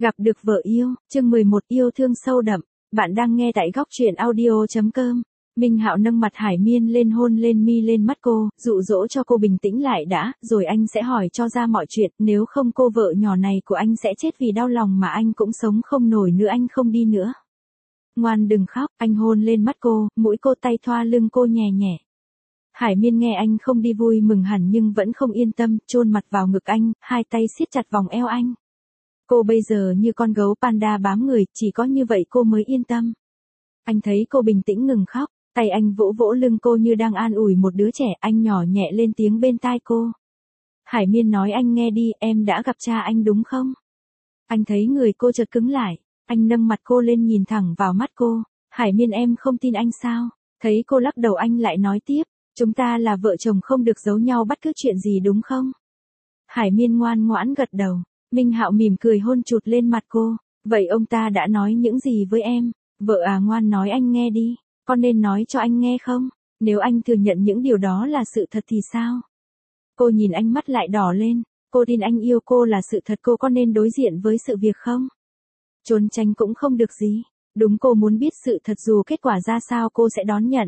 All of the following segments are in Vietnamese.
Gặp được vợ yêu, chương 11 yêu thương sâu đậm. Bạn đang nghe tại góc truyện audio.com. Minh Hạo nâng mặt Hải Miên lên hôn lên mi lên mắt cô, dụ dỗ cho cô bình tĩnh lại đã, rồi anh sẽ hỏi cho ra mọi chuyện, nếu không cô vợ nhỏ này của anh sẽ chết vì đau lòng mà anh cũng sống không nổi nữa, anh không đi nữa. Ngoan đừng khóc, anh hôn lên mắt cô, mũi cô, tay thoa lưng cô nhẹ nhẹ. Hải Miên nghe anh không đi vui mừng hẳn nhưng vẫn không yên tâm, chôn mặt vào ngực anh, hai tay siết chặt vòng eo anh. Cô bây giờ như con gấu panda bám người, chỉ có như vậy cô mới yên tâm. Anh thấy cô bình tĩnh ngừng khóc, tay anh vỗ vỗ lưng cô như đang an ủi một đứa trẻ, anh nhỏ nhẹ lên tiếng bên tai cô. Hải Miên nói anh nghe đi, em đã gặp cha anh đúng không? Anh thấy người cô chợt cứng lại, anh nâng mặt cô lên nhìn thẳng vào mắt cô. Hải Miên em không tin anh sao? Thấy cô lắc đầu anh lại nói tiếp, chúng ta là vợ chồng không được giấu nhau bất cứ chuyện gì đúng không? Hải Miên ngoan ngoãn gật đầu. Minh Hạo mỉm cười hôn chụt lên mặt cô. Vậy ông ta đã nói những gì với em? Vợ à ngoan nói anh nghe đi. Con nên nói cho anh nghe không? Nếu anh thừa nhận những điều đó là sự thật thì sao? Cô nhìn anh mắt lại đỏ lên. Cô tin anh yêu cô là sự thật, cô có nên đối diện với sự việc không? Trốn tránh cũng không được gì. Đúng, cô muốn biết sự thật dù kết quả ra sao cô sẽ đón nhận.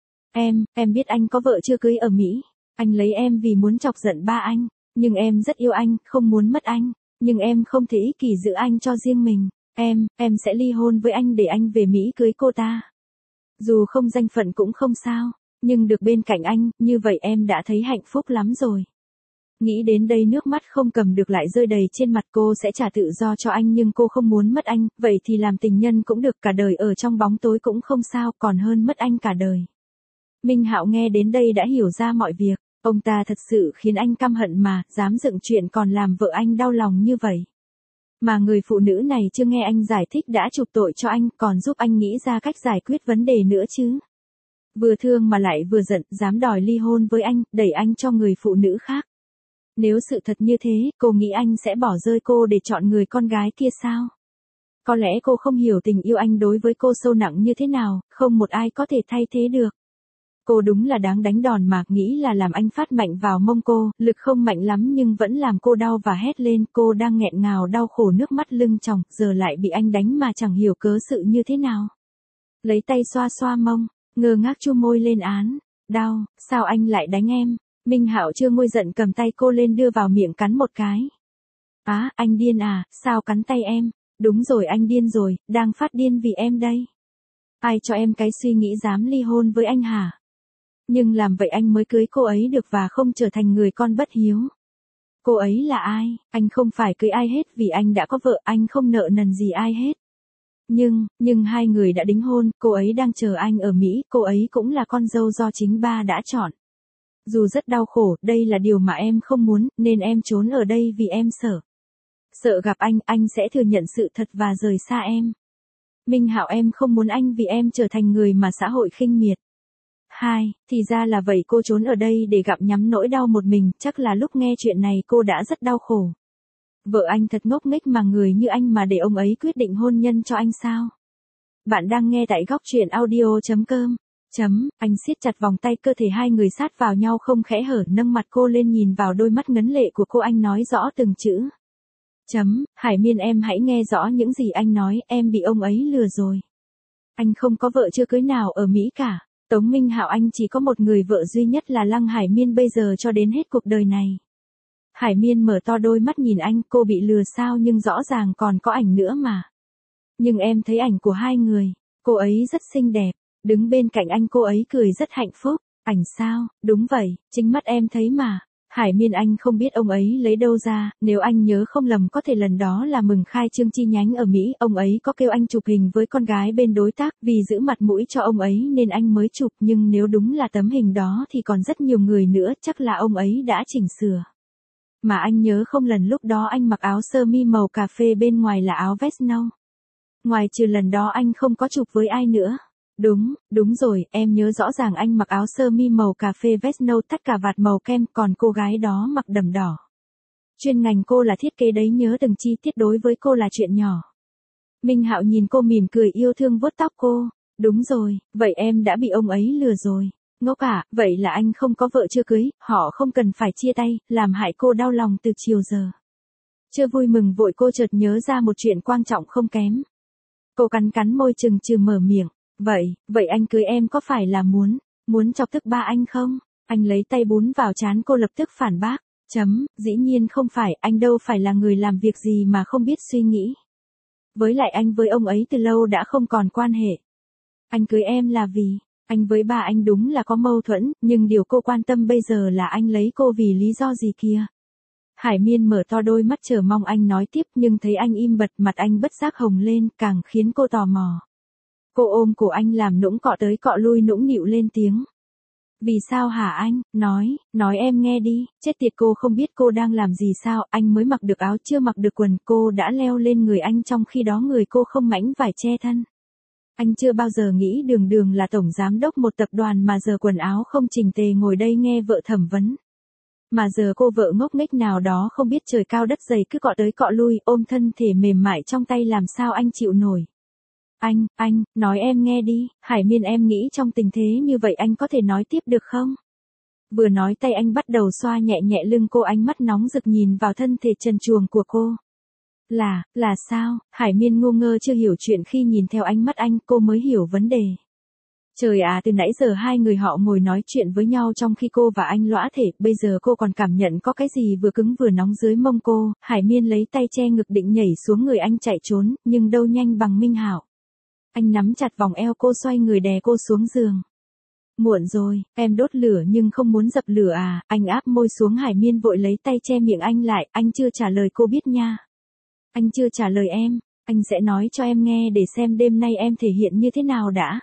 Em biết anh có vợ chưa cưới ở Mỹ. Anh lấy em vì muốn chọc giận ba anh. Nhưng em rất yêu anh, không muốn mất anh. Nhưng em không thể ích kỷ giữ anh cho riêng mình. Em sẽ ly hôn với anh để anh về Mỹ cưới cô ta. Dù không danh phận cũng không sao. Nhưng được bên cạnh anh, như vậy em đã thấy hạnh phúc lắm rồi. Nghĩ đến đây nước mắt không cầm được lại rơi đầy trên mặt. Cô sẽ trả tự do cho anh nhưng cô không muốn mất anh. Vậy thì làm tình nhân cũng được, cả đời ở trong bóng tối cũng không sao, còn hơn mất anh cả đời. Minh Hạo nghe đến đây đã hiểu ra mọi việc. Ông ta thật sự khiến anh căm hận mà, dám dựng chuyện còn làm vợ anh đau lòng như vậy. Mà người phụ nữ này chưa nghe anh giải thích đã chụp tội cho anh, còn giúp anh nghĩ ra cách giải quyết vấn đề nữa chứ. Vừa thương mà lại vừa giận, dám đòi ly hôn với anh, đẩy anh cho người phụ nữ khác. Nếu sự thật như thế, cô nghĩ anh sẽ bỏ rơi cô để chọn người con gái kia sao? Có lẽ cô không hiểu tình yêu anh đối với cô sâu nặng như thế nào, không một ai có thể thay thế được. Cô đúng là đáng đánh đòn mà, nghĩ là làm anh phát mạnh vào mông cô, lực không mạnh lắm nhưng vẫn làm cô đau và hét lên, cô đang nghẹn ngào đau khổ nước mắt lưng tròng, giờ lại bị anh đánh mà chẳng hiểu cớ sự như thế nào. Lấy tay xoa xoa mông, ngơ ngác chu môi lên án, đau, sao anh lại đánh em? Minh Hạo chưa nguôi giận cầm tay cô lên đưa vào miệng cắn một cái. Anh điên à, sao cắn tay em? Đúng rồi anh điên rồi, đang phát điên vì em đây. Ai cho em cái suy nghĩ dám ly hôn với anh hả? Nhưng làm vậy anh mới cưới cô ấy được và không trở thành người con bất hiếu. Cô ấy là ai? Anh không phải cưới ai hết vì anh đã có vợ, anh không nợ nần gì ai hết. Nhưng hai người đã đính hôn, cô ấy đang chờ anh ở Mỹ, cô ấy cũng là con dâu do chính ba đã chọn. Dù rất đau khổ, đây là điều mà em không muốn, nên em trốn ở đây vì em sợ. Sợ gặp anh sẽ thừa nhận sự thật và rời xa em. Minh Hạo em không muốn anh vì em trở thành người mà xã hội khinh miệt. Thì ra là vậy, cô trốn ở đây để gặm nhắm nỗi đau một mình, chắc là lúc nghe chuyện này cô đã rất đau khổ. Vợ anh thật ngốc nghếch mà, người như anh mà để ông ấy quyết định hôn nhân cho anh sao? Bạn đang nghe tại góc truyện audio.com. Anh siết chặt vòng tay, cơ thể hai người sát vào nhau không khẽ hở, nâng mặt cô lên nhìn vào đôi mắt ngấn lệ của cô, anh nói rõ từng chữ. Hải Miên em hãy nghe rõ những gì anh nói, em bị ông ấy lừa rồi. Anh không có vợ chưa cưới nào ở Mỹ cả. Tống Minh Hạo anh chỉ có một người vợ duy nhất là Lăng Hải Miên bây giờ cho đến hết cuộc đời này. Hải Miên mở to đôi mắt nhìn anh, cô bị lừa sao, nhưng rõ ràng còn có ảnh nữa mà. Nhưng em thấy ảnh của hai người, cô ấy rất xinh đẹp, đứng bên cạnh anh cô ấy cười rất hạnh phúc. Ảnh sao? Đúng vậy, chính mắt em thấy mà. Hải Miên anh không biết ông ấy lấy đâu ra, nếu anh nhớ không lầm có thể lần đó là mừng khai trương chi nhánh ở Mỹ, ông ấy có kêu anh chụp hình với con gái bên đối tác, vì giữ mặt mũi cho ông ấy nên anh mới chụp, nhưng nếu đúng là tấm hình đó thì còn rất nhiều người nữa, chắc là ông ấy đã chỉnh sửa. Mà anh nhớ không lần lúc đó anh mặc áo sơ mi màu cà phê, bên ngoài là áo vest nâu. Ngoài trừ lần đó anh không có chụp với ai nữa. Đúng rồi, em nhớ rõ ràng anh mặc áo sơ mi màu cà phê vest nâu, thắt cà vạt màu kem, còn cô gái đó mặc đầm đỏ. Chuyên ngành cô là thiết kế đấy, nhớ từng chi tiết đối với cô là chuyện nhỏ. Minh Hạo nhìn cô mỉm cười yêu thương vuốt tóc cô. Đúng rồi, vậy em đã bị ông ấy lừa rồi. Ngốc à, vậy là anh không có vợ chưa cưới, họ không cần phải chia tay, làm hại cô đau lòng từ chiều giờ. Chưa vui mừng vội cô chợt nhớ ra một chuyện quan trọng không kém. Cô cắn cắn môi chừng chừng mở miệng. Vậy anh cưới em có phải là muốn chọc tức ba anh không? Anh lấy tay bún vào trán cô lập tức phản bác. Dĩ nhiên không phải, anh đâu phải là người làm việc gì mà không biết suy nghĩ. Với lại anh với ông ấy từ lâu đã không còn quan hệ. Anh cưới em là vì, anh với ba anh đúng là có mâu thuẫn, nhưng điều cô quan tâm bây giờ là anh lấy cô vì lý do gì kia. Hải Miên mở to đôi mắt chờ mong anh nói tiếp nhưng thấy anh im bặt, mặt anh bất giác hồng lên, càng khiến cô tò mò. Cô ôm cổ anh làm nũng cọ tới cọ lui nũng nịu lên tiếng. Vì sao hả anh, nói em nghe đi, chết tiệt cô không biết cô đang làm gì sao, anh mới mặc được áo chưa mặc được quần cô đã leo lên người anh trong khi đó người cô không mảnh vải che thân. Anh chưa bao giờ nghĩ đường là tổng giám đốc một tập đoàn mà giờ quần áo không chỉnh tề ngồi đây nghe vợ thẩm vấn. Mà giờ cô vợ ngốc nghếch nào đó không biết trời cao đất dày cứ cọ tới cọ lui ôm thân thể mềm mại trong tay làm sao anh chịu nổi. Anh, nói em nghe đi, Hải Miên em nghĩ trong tình thế như vậy anh có thể nói tiếp được không? Vừa nói tay anh bắt đầu xoa nhẹ nhẹ lưng cô, ánh mắt nóng rực nhìn vào thân thể trần truồng của cô. Là sao? Hải Miên ngu ngơ chưa hiểu chuyện khi nhìn theo ánh mắt anh cô mới hiểu vấn đề. Trời à, từ nãy giờ hai người họ ngồi nói chuyện với nhau trong khi cô và anh lõa thể, bây giờ cô còn cảm nhận có cái gì vừa cứng vừa nóng dưới mông cô. Hải Miên lấy tay che ngực định nhảy xuống người anh chạy trốn, nhưng đâu nhanh bằng Minh Hạo. Anh nắm chặt vòng eo cô xoay người đè cô xuống giường. Muộn rồi, em đốt lửa nhưng không muốn dập lửa à, anh áp môi xuống. Hải Miên vội lấy tay che miệng anh lại, anh chưa trả lời cô biết nha. Anh chưa trả lời em, anh sẽ nói cho em nghe để xem đêm nay em thể hiện như thế nào đã.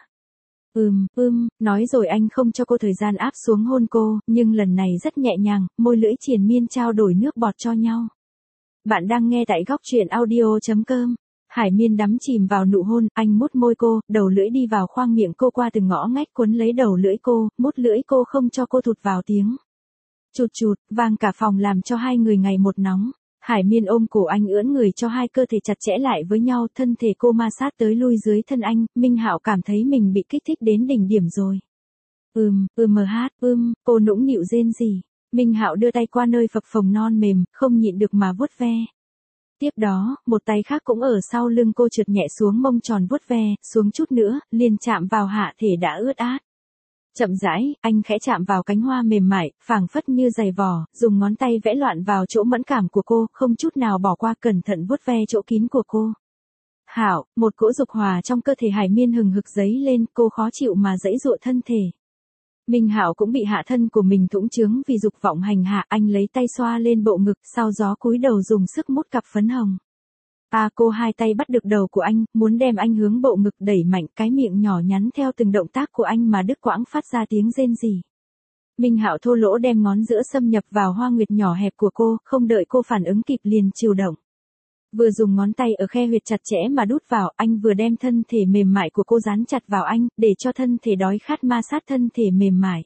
Nói rồi anh không cho cô thời gian áp xuống hôn cô, nhưng lần này rất nhẹ nhàng, môi lưỡi triền miên trao đổi nước bọt cho nhau. Bạn đang nghe tại góc truyện audio.com. Hải Miên đắm chìm vào nụ hôn, anh mút môi cô, đầu lưỡi đi vào khoang miệng cô qua từng ngõ ngách cuốn lấy đầu lưỡi cô, mút lưỡi cô không cho cô thụt vào tiếng. Chụt chụt, vang cả phòng làm cho hai người ngày một nóng. Hải Miên ôm cổ anh ưỡn người cho hai cơ thể chặt chẽ lại với nhau, thân thể cô ma sát tới lui dưới thân anh, Minh Hạo cảm thấy mình bị kích thích đến đỉnh điểm rồi. Cô nũng nịu rên rỉ. Minh Hạo đưa tay qua nơi phập phồng non mềm, không nhịn được mà vuốt ve. Tiếp đó, một tay khác cũng ở sau lưng cô trượt nhẹ xuống mông tròn vuốt ve, xuống chút nữa, liền chạm vào hạ thể đã ướt át. Chậm rãi, anh khẽ chạm vào cánh hoa mềm mại, phảng phất như giày vò, dùng ngón tay vẽ loạn vào chỗ mẫn cảm của cô, không chút nào bỏ qua, cẩn thận vuốt ve chỗ kín của cô. Hảo, một cỗ dục hỏa trong cơ thể Hải Miên hừng hực dấy lên, cô khó chịu mà giãy giụa thân thể. Minh Hạo cũng bị hạ thân của mình thũng chướng vì dục vọng hành hạ, anh lấy tay xoa lên bộ ngực, sau gió cúi đầu dùng sức mút cặp phấn hồng. Cô hai tay bắt được đầu của anh, muốn đem anh hướng bộ ngực đẩy mạnh, cái miệng nhỏ nhắn theo từng động tác của anh mà đứt quãng phát ra tiếng rên rỉ. Minh Hạo thô lỗ đem ngón giữa xâm nhập vào hoa nguyệt nhỏ hẹp của cô, không đợi cô phản ứng kịp liền chịu động. Vừa dùng ngón tay ở khe huyệt chặt chẽ mà đút vào, anh vừa đem thân thể mềm mại của cô dán chặt vào anh, để cho thân thể đói khát ma sát thân thể mềm mại.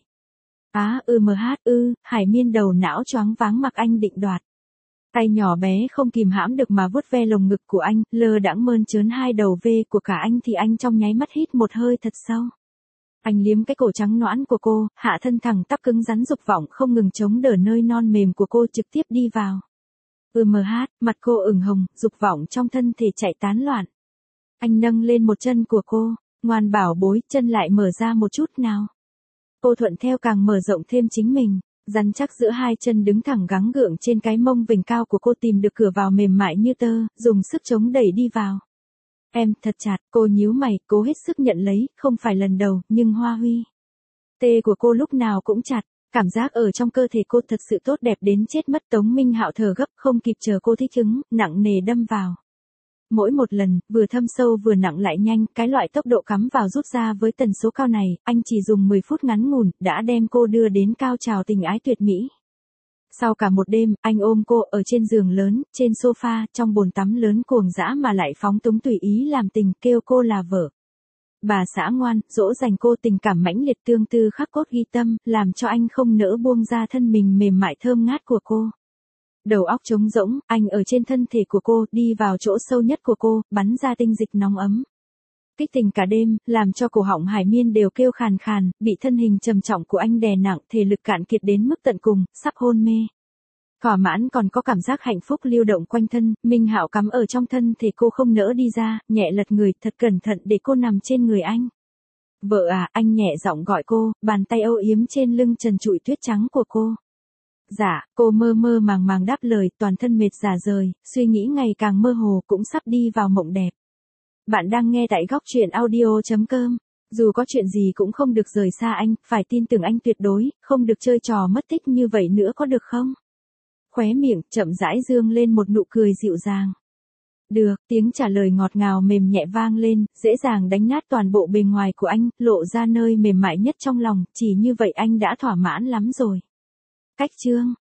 Hải Miên đầu não choáng váng mặc anh định đoạt. Tay nhỏ bé không kìm hãm được mà vuốt ve lồng ngực của anh, lơ đãng mơn trớn hai đầu ve của cả anh thì anh trong nháy mắt hít một hơi thật sâu. Anh liếm cái cổ trắng nõn của cô, hạ thân thẳng tắp cứng rắn dục vọng không ngừng chống đỡ nơi non mềm của cô trực tiếp đi vào. Mặt cô ửng hồng, dục vọng trong thân thể chạy tán loạn. Anh nâng lên một chân của cô, ngoan bảo bối, chân lại mở ra một chút nào. Cô thuận theo càng mở rộng thêm chính mình, rắn chắc giữa hai chân đứng thẳng gắng gượng trên cái mông vành cao của cô tìm được cửa vào mềm mại như tơ, dùng sức chống đẩy đi vào. Em, thật chặt, cô nhíu mày, cố hết sức nhận lấy, không phải lần đầu, nhưng Hoa Huy. Tê của cô lúc nào cũng chặt, cảm giác ở trong cơ thể cô thật sự tốt đẹp đến chết mất. Tống Minh Hạo thở gấp không kịp chờ cô thích ứng, nặng nề đâm vào. Mỗi một lần, vừa thâm sâu vừa nặng lại nhanh, cái loại tốc độ cắm vào rút ra với tần số cao này, anh chỉ dùng 10 phút ngắn ngủn, đã đem cô đưa đến cao trào tình ái tuyệt mỹ. Sau cả một đêm, anh ôm cô ở trên giường lớn, trên sofa, trong bồn tắm lớn cuồng dã mà lại phóng túng tùy ý làm tình, kêu cô là vợ. Bà xã ngoan, dỗ dành cô tình cảm mãnh liệt tương tư khắc cốt ghi tâm, làm cho anh không nỡ buông ra thân mình mềm mại thơm ngát của cô. Đầu óc trống rỗng, anh ở trên thân thể của cô, đi vào chỗ sâu nhất của cô, bắn ra tinh dịch nóng ấm. Kích tình cả đêm, làm cho cổ họng Hải Miên đều kêu khàn khàn, bị thân hình trầm trọng của anh đè nặng, thể lực cạn kiệt đến mức tận cùng, sắp hôn mê. Thỏa mãn còn có cảm giác hạnh phúc lưu động quanh thân, Minh Hạo cắm ở trong thân thể cô không nỡ đi ra, nhẹ lật người thật cẩn thận để cô nằm trên người anh. Vợ à, anh nhẹ giọng gọi cô, bàn tay âu yếm trên lưng trần trụi tuyết trắng của cô. Dạ, cô mơ mơ màng màng đáp lời, toàn thân mệt rã rời, suy nghĩ ngày càng mơ hồ cũng sắp đi vào mộng đẹp. Bạn đang nghe tại góc truyện audio.com. Dù có chuyện gì cũng không được rời xa anh, phải tin tưởng anh tuyệt đối, không được chơi trò mất tích như vậy nữa có được không? Khóe miệng, chậm rãi dương lên một nụ cười dịu dàng. Được, tiếng trả lời ngọt ngào mềm nhẹ vang lên, dễ dàng đánh nát toàn bộ bề ngoài của anh, lộ ra nơi mềm mại nhất trong lòng, chỉ như vậy anh đã thỏa mãn lắm rồi. Cách chương